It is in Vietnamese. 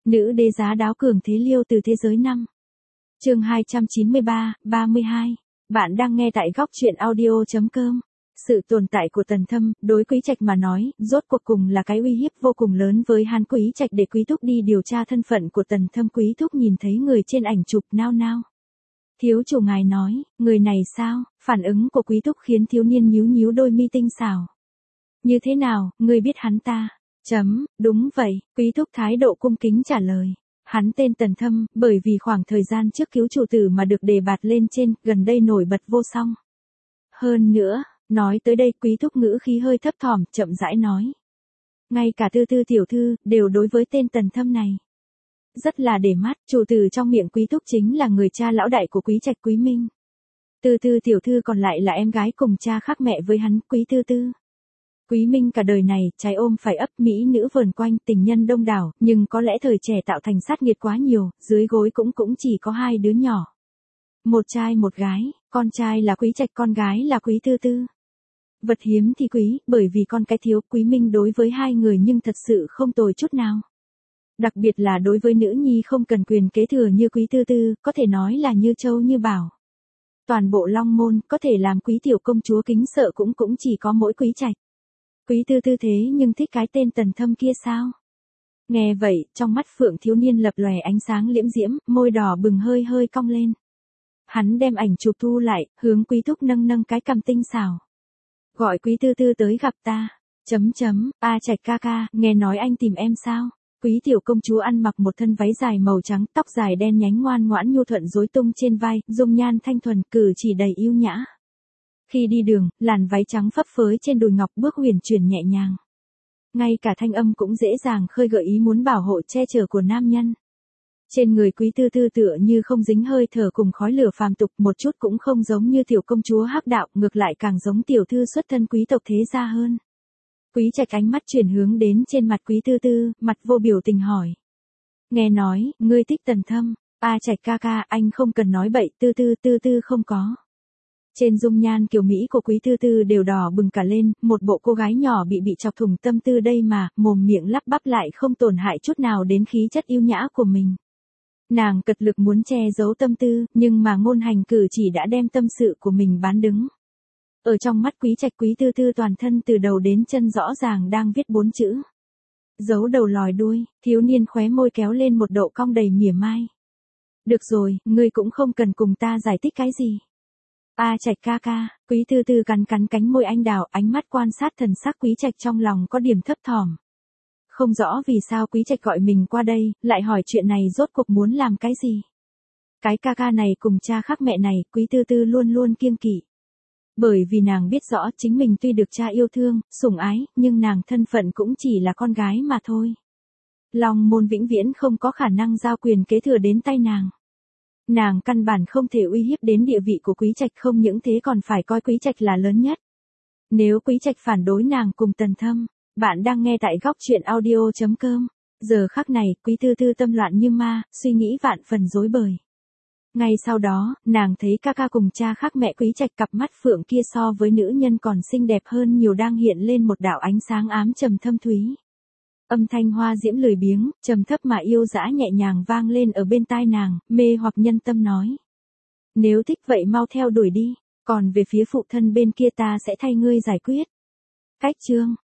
Nữ đế giá đáo cường thế liêu từ thế giới năm. Chương 293, 32. Bạn đang nghe tại góc truyện audio.com. Sự tồn tại của Tần Thâm, đối Quý Trạch mà nói, rốt cuộc cùng là cái uy hiếp vô cùng lớn với hắn. Quý Trạch để Quý Thúc đi điều tra thân phận của Tần Thâm. Quý Thúc nhìn thấy người trên ảnh chụp nao nao. Thiếu chủ ngài nói, người này sao? Phản ứng của Quý Thúc khiến thiếu niên nhíu nhíu đôi mi tinh xảo. Như thế nào, ngươi biết hắn ta? Đúng vậy, Quý Thúc thái độ cung kính trả lời. Hắn tên Tần Thâm, bởi vì khoảng thời gian trước cứu chủ tử mà được đề bạt lên trên, gần đây nổi bật vô song. Hơn nữa, nói tới đây Quý Thúc ngữ khí hơi thấp thỏm, chậm rãi nói. Ngay cả Tư Tư tiểu thư, đều đối với tên Tần Thâm này rất là để mắt. Chủ tử trong miệng Quý Thúc chính là người cha lão đại của Quý Trạch Quý Minh. Tư Tư tiểu thư còn lại là em gái cùng cha khác mẹ với hắn, Quý Tư Tư. Quý Minh cả đời này, trái ôm phải ấp, mỹ nữ vờn quanh, tình nhân đông đảo, nhưng có lẽ thời trẻ tạo thành sát nghiệt quá nhiều, dưới gối cũng chỉ có 2 đứa nhỏ. Một trai một gái, con trai là Quý Trạch, con gái là Quý Tư Tư. Vật hiếm thì quý, bởi vì con cái thiếu. Quý Minh đối với 2 người nhưng thật sự không tồi chút nào. Đặc biệt là đối với nữ nhi không cần quyền kế thừa như Quý Tư Tư, có thể nói là như châu như bảo. Toàn bộ Long Môn, có thể làm Quý tiểu công chúa kính sợ cũng chỉ có mỗi Quý Trạch. Quý Tư Tư thế nhưng thích cái tên Tần Thâm kia sao? Nghe vậy, trong mắt Phượng thiếu niên lập lòe ánh sáng liễm diễm, môi đỏ bừng hơi cong lên. Hắn đem ảnh chụp thu lại, hướng Quý Thúc nâng cái cằm tinh xảo. Gọi Quý Tư Tư tới gặp ta. A Trạch ca ca, nghe nói anh tìm em sao? Quý tiểu công chúa ăn mặc một thân váy dài màu trắng, tóc dài đen nhánh ngoan ngoãn nhu thuận rối tung trên vai, dung nhan thanh thuần, cử chỉ đầy yêu nhã. Khi đi đường, làn váy trắng phấp phới trên đùi ngọc bước huyền chuyển nhẹ nhàng. Ngay cả thanh âm cũng dễ dàng khơi gợi ý muốn bảo hộ che chở của nam nhân. Trên người Quý Tư Tư tựa như không dính hơi thở cùng khói lửa phàm tục, một chút cũng không giống như tiểu công chúa hắc đạo, ngược lại càng giống tiểu thư xuất thân quý tộc thế gia hơn. Quý Trạch ánh mắt chuyển hướng đến trên mặt Quý Tư Tư, mặt vô biểu tình hỏi. Nghe nói, ngươi thích Tần Thâm. A Trạch ca ca, anh không cần nói bậy, Tư Tư không có. Trên dung nhan kiều mỹ của Quý Tư Tư đều đỏ bừng cả lên, một bộ cô gái nhỏ bị chọc thủng tâm tư đây mà, mồm miệng lắp bắp lại không tổn hại chút nào đến khí chất yêu nhã của mình. Nàng cật lực muốn che giấu tâm tư, nhưng mà ngôn hành cử chỉ đã đem tâm sự của mình bán đứng. Ở trong mắt Quý Trạch, Quý Tư Tư toàn thân từ đầu đến chân rõ ràng đang viết 4 chữ. Giấu đầu lòi đuôi, thiếu niên khóe môi kéo lên một độ cong đầy mỉa mai. Được rồi, ngươi cũng không cần cùng ta giải thích cái gì. A Trạch ca ca, Quý Tư Tư cắn cánh môi anh đào, ánh mắt quan sát thần sắc Quý Trạch, trong lòng có điểm thấp thỏm. Không rõ vì sao Quý Trạch gọi mình qua đây, lại hỏi chuyện này rốt cuộc muốn làm cái gì. Cái ca ca này cùng cha khác mẹ này, Quý Tư Tư luôn kiêng kỵ. Bởi vì nàng biết rõ chính mình tuy được cha yêu thương, sủng ái, nhưng nàng thân phận cũng chỉ là con gái mà thôi. Long Môn vĩnh viễn không có khả năng giao quyền kế thừa đến tay nàng. Nàng căn bản không thể uy hiếp đến địa vị của Quý Trạch, không những thế còn phải coi Quý Trạch là lớn nhất. Nếu Quý Trạch phản đối nàng cùng Tần Thâm, bạn đang nghe tại góc truyện audio.com. Giờ khắc này, Quý Tư Tư tâm loạn như ma, suy nghĩ vạn phần rối bời. Ngay sau đó, nàng thấy ca ca cùng cha khác mẹ Quý Trạch, cặp mắt phượng kia so với nữ nhân còn xinh đẹp hơn nhiều, đang hiện lên một đạo ánh sáng ám trầm thâm thúy. Âm thanh hoa diễm lười biếng, trầm thấp mà yêu dã nhẹ nhàng vang lên ở bên tai nàng, mê hoặc nhân tâm nói. Nếu thích vậy mau theo đuổi đi, còn về phía phụ thân bên kia ta sẽ thay ngươi giải quyết. Cách chương